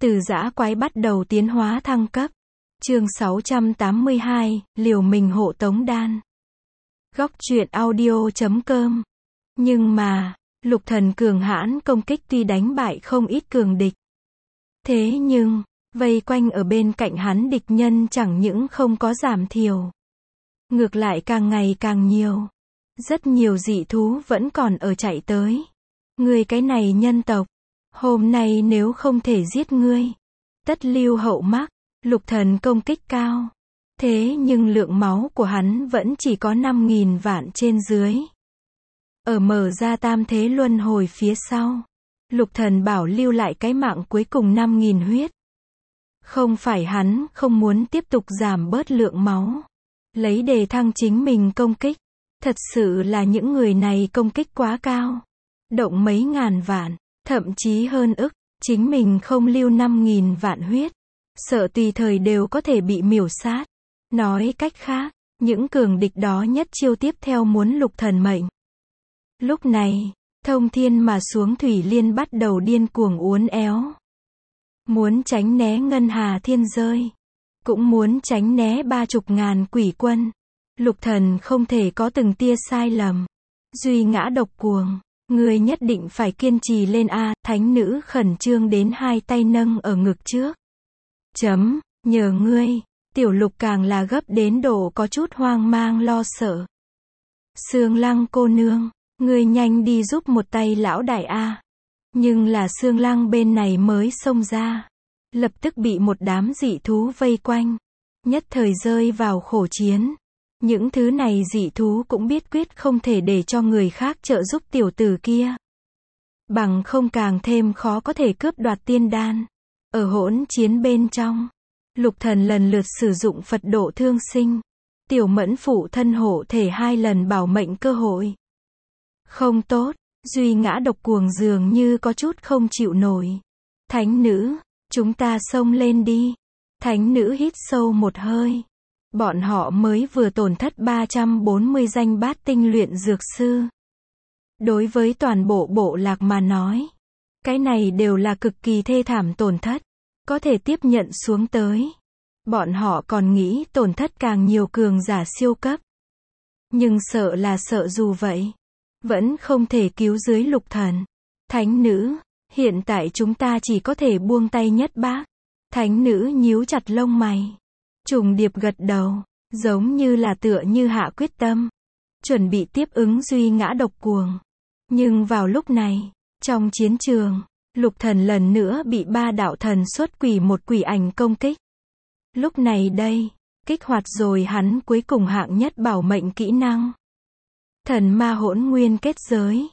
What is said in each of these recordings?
Từ dã quái bắt đầu tiến hóa thăng cấp. Chương 682, liều mình hộ tống đan. Góc truyện audio.com. Nhưng mà, Lục Thần cường hãn công kích tuy đánh bại không ít cường địch. Thế nhưng, vây quanh ở bên cạnh hắn địch nhân chẳng những không có giảm thiểu. Ngược lại càng ngày càng nhiều. Rất nhiều dị thú vẫn còn ở chạy tới. Ngươi cái này nhân tộc, hôm nay nếu không thể giết ngươi, tất lưu hậu mắc. Lục Thần công kích cao. Thế nhưng lượng máu của hắn vẫn chỉ có 5.000 vạn trên dưới. Ở mở ra tam thế luân hồi phía sau, Lục Thần bảo lưu lại cái mạng cuối cùng 5.000 huyết. Không phải hắn không muốn tiếp tục giảm bớt lượng máu, lấy đề thăng chính mình công kích. Thật sự là những người này công kích quá cao. Động mấy ngàn vạn, thậm chí hơn ức, chính mình không lưu 5.000 vạn huyết. Sợ tùy thời đều có thể bị miểu sát. Nói cách khác, những cường địch đó nhất chiêu tiếp theo muốn Lục Thần mệnh. Lúc này, thông thiên mà xuống thủy liên bắt đầu điên cuồng uốn éo. Muốn tránh né ngân hà thiên rơi. Cũng muốn tránh né 30.000 quỷ quân. Lục Thần không thể có từng tia sai lầm. Duy ngã độc cuồng. Ngươi nhất định phải kiên trì lên a. Thánh nữ khẩn trương đến hai tay nâng ở ngực trước. Nhờ ngươi. Tiểu Lục càng là gấp đến độ có chút hoang mang lo sợ. Sương Lăng cô nương, ngươi nhanh đi giúp một tay lão đại a. Nhưng là Sương Lăng bên này mới xông ra, lập tức bị một đám dị thú vây quanh, nhất thời rơi vào khổ chiến. Những thứ này dị thú cũng biết quyết không thể để cho người khác trợ giúp tiểu tử kia. Bằng không càng thêm khó có thể cướp đoạt tiên đan. Ở hỗn chiến bên trong, Lục Thần lần lượt sử dụng Phật độ thương sinh, tiểu mẫn phụ thân hộ thể 2 lần bảo mệnh cơ hội. Không tốt, duy ngã độc cuồng dường như có chút không chịu nổi. Thánh nữ, chúng ta xông lên đi. Thánh nữ hít sâu một hơi. Bọn họ mới vừa tổn thất 340 danh bát tinh luyện dược sư. Đối với toàn bộ bộ lạc mà nói, cái này đều là cực kỳ thê thảm tổn thất. Có thể tiếp nhận xuống tới. Bọn họ còn nghĩ tổn thất càng nhiều cường giả siêu cấp. Nhưng sợ là sợ dù vậy, vẫn không thể cứu dưới Lục Thần. Thánh nữ, hiện tại chúng ta chỉ có thể buông tay nhất bác. Thánh nữ nhíu chặt lông mày. Trùng điệp gật đầu, giống như là tựa như hạ quyết tâm. Chuẩn bị tiếp ứng duy ngã độc cuồng. Nhưng vào lúc này, trong chiến trường, Lục Thần lần nữa bị 3 đạo thần xuất quỷ một quỷ ảnh công kích. Lúc này đây, kích hoạt rồi hắn cuối cùng hạng nhất bảo mệnh kỹ năng. Thần ma hỗn nguyên kết giới.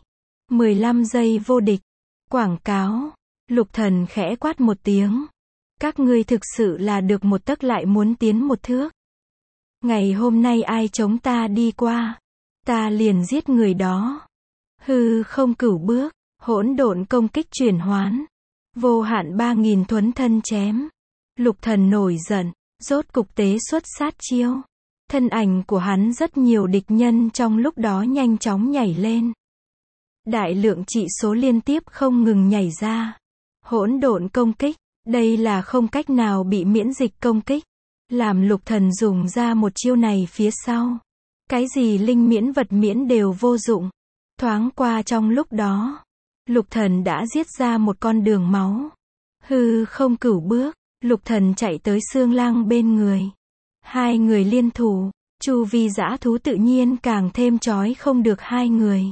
15 giây vô địch. Quảng cáo. Lục Thần khẽ quát một tiếng. Các ngươi thực sự là được một tấc lại muốn tiến một thước. Ngày hôm nay ai chống ta đi qua, ta liền giết người đó. Hư không cửu bước. Hỗn độn công kích chuyển hoán. Vô hạn 3.000 thuấn thân chém. Lục Thần nổi giận, rốt cục tế xuất sát chiêu. Thân ảnh của hắn rất nhiều địch nhân trong lúc đó nhanh chóng nhảy lên. Đại lượng trị số liên tiếp không ngừng nhảy ra. Hỗn độn công kích, đây là không cách nào bị miễn dịch công kích. Làm Lục Thần dùng ra một chiêu này phía sau. Cái gì linh miễn vật miễn đều vô dụng. Thoáng qua trong lúc đó, Lục Thần đã giết ra một con đường máu. Hư không cửu bước, Lục Thần chạy tới Sương Lăng bên người. Hai người liên thủ, chu vi dã thú tự nhiên càng thêm chói không được hai người.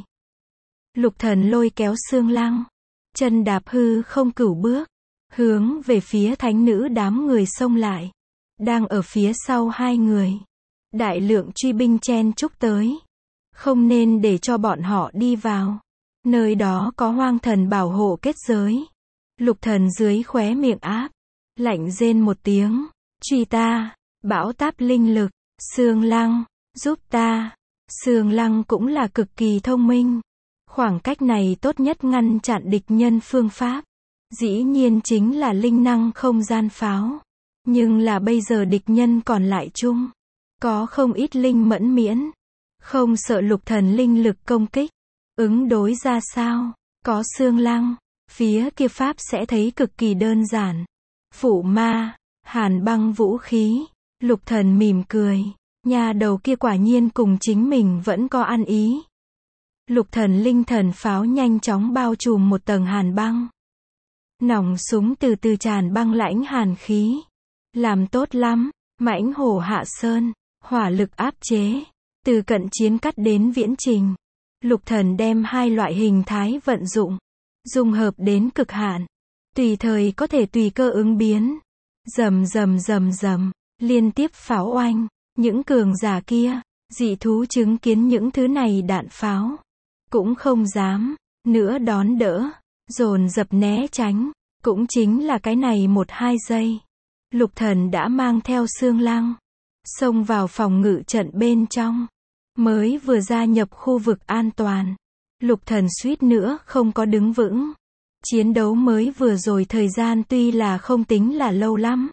Lục Thần lôi kéo Sương Lăng, chân đạp hư không cửu bước, hướng về phía thánh nữ đám người xông lại. Đang ở phía sau hai người, đại lượng truy binh chen chúc tới. Không nên để cho bọn họ đi vào. Nơi đó có hoang thần bảo hộ kết giới. Lục Thần dưới khóe miệng áp, lạnh rên một tiếng. Truy ta, bão táp linh lực. Sương Lăng, giúp ta. Sương Lăng cũng là cực kỳ thông minh. Khoảng cách này tốt nhất ngăn chặn địch nhân phương pháp. Dĩ nhiên chính là linh năng không gian pháo. Nhưng là bây giờ địch nhân còn lại chung. Có không ít linh mẫn miễn. Không sợ Lục Thần linh lực công kích. Ứng đối ra sao? Có Sương Lăng, phía kia pháp sẽ thấy cực kỳ đơn giản. Phụ ma, hàn băng vũ khí. Lục Thần mỉm cười. Nhà đầu kia quả nhiên cùng chính mình vẫn có ăn ý. Lục Thần linh thần pháo nhanh chóng bao trùm một tầng hàn băng. Nòng súng từ từ tràn băng lãnh hàn khí. Làm tốt lắm, mãnh hổ hạ sơn, hỏa lực áp chế. Từ cận chiến cắt đến viễn trình. Lục Thần đem hai loại hình thái vận dụng. Dung hợp đến cực hạn. Tùy thời có thể tùy cơ ứng biến. Rầm rầm rầm rầm. Liên tiếp pháo oanh. Những cường giả kia, dị thú chứng kiến những thứ này đạn pháo. Cũng không dám, nữa đón đỡ. Dồn dập né tránh. Cũng chính là cái này 1-2 giây. Lục Thần đã mang theo xương lăng. Xông vào phòng ngự trận bên trong. Mới vừa gia nhập khu vực an toàn. Lục Thần suýt nữa không có đứng vững. Chiến đấu mới vừa rồi thời gian tuy là không tính là lâu lắm.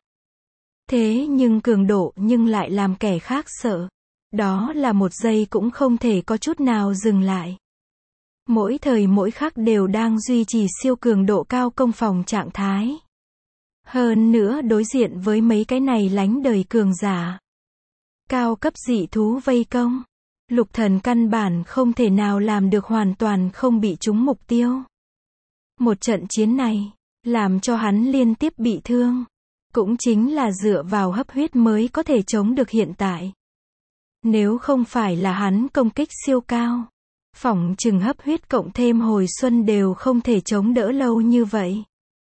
Thế nhưng cường độ nhưng lại làm kẻ khác sợ. Đó là 1 giây cũng không thể có chút nào dừng lại. Mỗi thời mỗi khắc đều đang duy trì siêu cường độ cao công phòng trạng thái. Hơn nữa đối diện với mấy cái này lánh đời cường giả. Cao cấp dị thú vây công. Lục Thần căn bản không thể nào làm được hoàn toàn không bị trúng mục tiêu. Một trận chiến này, làm cho hắn liên tiếp bị thương. Cũng chính là dựa vào hấp huyết mới có thể chống được hiện tại. Nếu không phải là hắn công kích siêu cao, phỏng chừng hấp huyết cộng thêm hồi xuân đều không thể chống đỡ lâu như vậy.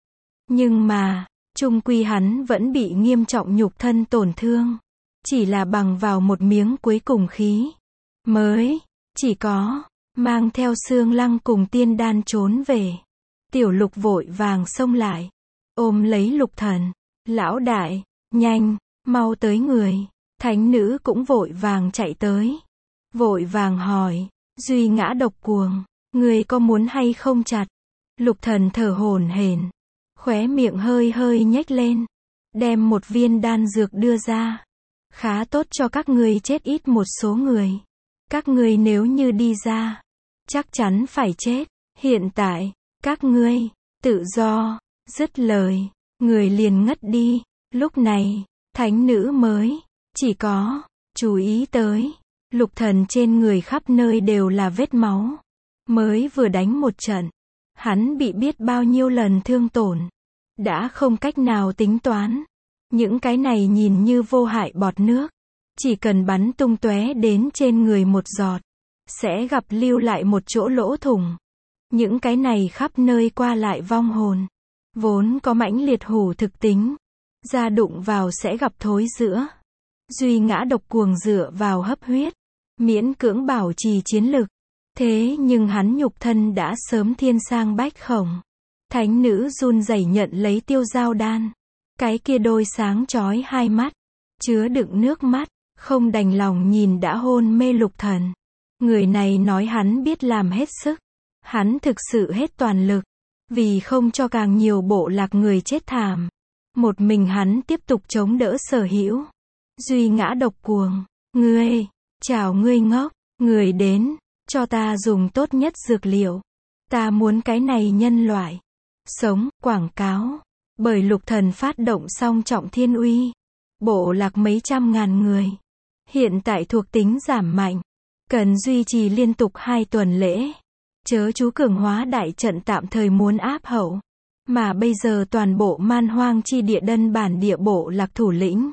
Nhưng mà, chung quy hắn vẫn bị nghiêm trọng nhục thân tổn thương. Chỉ là bằng vào một miếng cuối cùng khí. Mới, chỉ có, mang theo xương lăng cùng tiên đan trốn về. Tiểu Lục vội vàng xông lại. Ôm lấy Lục Thần. Lão đại, nhanh, mau tới người. Thánh nữ cũng vội vàng chạy tới. Vội vàng hỏi, Duy Ngã Độc Cuồng, người có muốn hay không chặt? Lục Thần thở hổn hển, khóe miệng hơi hơi nhếch lên. Đem một viên đan dược đưa ra. Khá tốt cho các ngươi chết ít một số người. Các ngươi nếu như đi ra, chắc chắn phải chết. Hiện tại, các ngươi, tự do. Dứt lời, người liền ngất đi. Lúc này, thánh nữ mới, chỉ có, chú ý tới. Lục Thần trên người khắp nơi đều là vết máu. Mới vừa đánh một trận, hắn bị biết bao nhiêu lần thương tổn. Đã không cách nào tính toán. Những cái này nhìn như vô hại bọt nước. Chỉ cần bắn tung tóe đến trên người một giọt, sẽ gặp lưu lại một chỗ lỗ thủng. Những cái này khắp nơi qua lại vong hồn. Vốn có mãnh liệt hủ thực tính. Da đụng vào sẽ gặp thối rữa. Duy Ngã Độc Cuồng dựa vào hấp huyết. Miễn cưỡng bảo trì chiến lực. Thế nhưng hắn nhục thân đã sớm thiên sang bách khổng. Thánh nữ run rẩy nhận lấy tiêu giao đan. Cái kia đôi sáng chói hai mắt. Chứa đựng nước mắt. Không đành lòng nhìn đã hôn mê Lục Thần. Người này nói hắn biết làm hết sức. Hắn thực sự hết toàn lực. Vì không cho càng nhiều bộ lạc người chết thảm. Một mình hắn tiếp tục chống đỡ sở hữu. Duy Ngã Độc Cuồng. Ngươi, chào ngươi ngốc. Người đến, cho ta dùng tốt nhất dược liệu. Ta muốn cái này nhân loại. Sống, quảng cáo. Bởi Lục Thần phát động song trọng thiên uy. Bộ lạc mấy trăm ngàn người. Hiện tại thuộc tính giảm mạnh. Cần duy trì liên tục 2 tuần lễ. Chớ chú cường hóa đại trận tạm thời muốn áp hậu. Mà bây giờ toàn bộ man hoang chi địa đơn bản địa bộ lạc thủ lĩnh.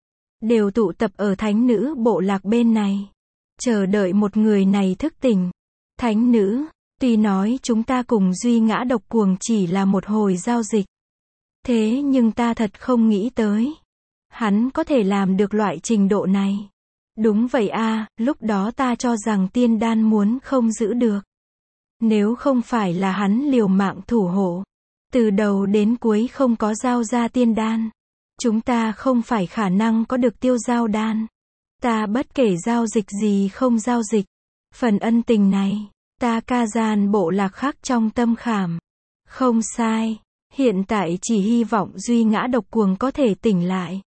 Đều tụ tập ở thánh nữ bộ lạc bên này. Chờ đợi một người này thức tỉnh. Thánh nữ, tuy nói chúng ta cùng Duy Ngã Độc Cuồng chỉ là một hồi giao dịch. Thế nhưng ta thật không nghĩ tới. Hắn có thể làm được loại trình độ này. Đúng vậy a, lúc đó ta cho rằng tiên đan muốn không giữ được. Nếu không phải là hắn liều mạng thủ hộ. Từ đầu đến cuối không có giao ra tiên đan. Chúng ta không phải khả năng có được tiêu giao đan. Ta bất kể giao dịch gì không giao dịch. Phần ân tình này, ta ca gian bộ lạc khắc trong tâm khảm. Không sai. Hiện tại chỉ hy vọng Duy Ngã Độc Cuồng có thể tỉnh lại.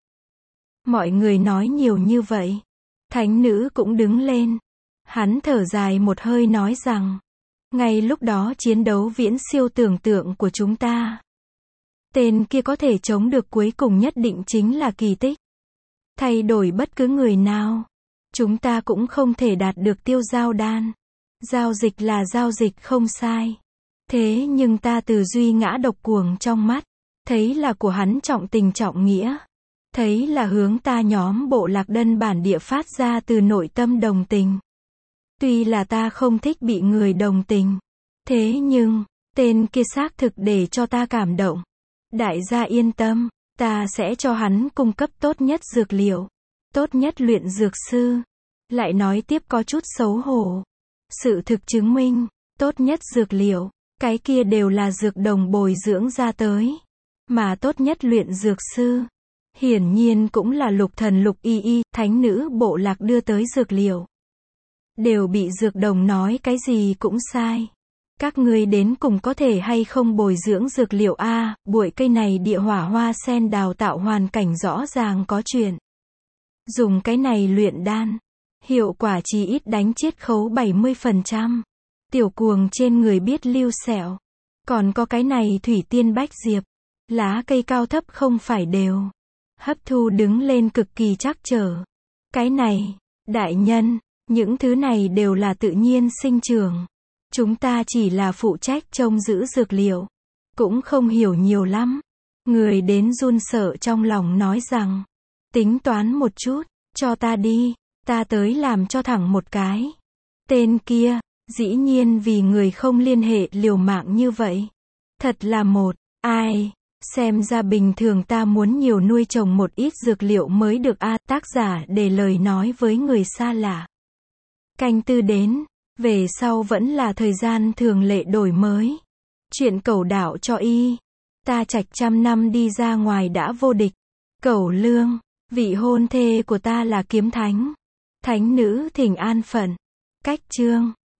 Mọi người nói nhiều như vậy. Thánh nữ cũng đứng lên. Hắn thở dài một hơi nói rằng. Ngay lúc đó chiến đấu viễn siêu tưởng tượng của chúng ta. Tên kia có thể chống được cuối cùng nhất định chính là kỳ tích. Thay đổi bất cứ người nào, chúng ta cũng không thể đạt được tiêu giao đan. Giao dịch là giao dịch không sai. Thế nhưng ta tư duy ngã độc cuồng trong mắt, thấy là của hắn trọng tình trọng nghĩa. Thấy là hướng ta nhóm bộ lạc dân bản địa phát ra từ nội tâm đồng tình. Tuy là ta không thích bị người đồng tình. Thế nhưng, tên kia xác thực để cho ta cảm động. Đại gia yên tâm, ta sẽ cho hắn cung cấp tốt nhất dược liệu. Tốt nhất luyện dược sư. Lại nói tiếp có chút xấu hổ. Sự thực chứng minh, tốt nhất dược liệu, cái kia đều là dược đồng bồi dưỡng ra tới. Mà tốt nhất luyện dược sư, hiển nhiên cũng là Lục Thần Lục Y Y, thánh nữ bộ lạc đưa tới dược liệu. Đều bị dược đồng nói cái gì cũng sai. Các ngươi đến cùng có thể hay không bồi dưỡng dược liệu a, bụi cây này địa hỏa hoa sen đào tạo hoàn cảnh rõ ràng có chuyện. Dùng cái này luyện đan, hiệu quả chỉ ít đánh chiết khấu 70%. Tiểu cuồng trên người biết lưu sẹo. Còn có cái này thủy tiên bách diệp, lá cây cao thấp không phải đều. Hấp thu đứng lên cực kỳ chắc trở. Cái này, đại nhân, những thứ này đều là tự nhiên sinh trưởng. Chúng ta chỉ là phụ trách trông giữ dược liệu. Cũng không hiểu nhiều lắm. Người đến run sợ trong lòng nói rằng, tính toán một chút, cho ta đi, ta tới làm cho thẳng một cái. Tên kia, dĩ nhiên vì người không liên hệ liều mạng như vậy. Thật là một, ai, xem ra bình thường ta muốn nhiều nuôi trồng một ít dược liệu mới được a. Tác giả để lời nói với người xa lạ. Canh tư đến, về sau vẫn là thời gian thường lệ đổi mới. Chuyện cẩu đạo cho y. Ta trạch 100 năm đi ra ngoài đã vô địch. Cẩu lương, vị hôn thê của ta là kiếm thánh. Thánh nữ thỉnh an phận. Cách chương.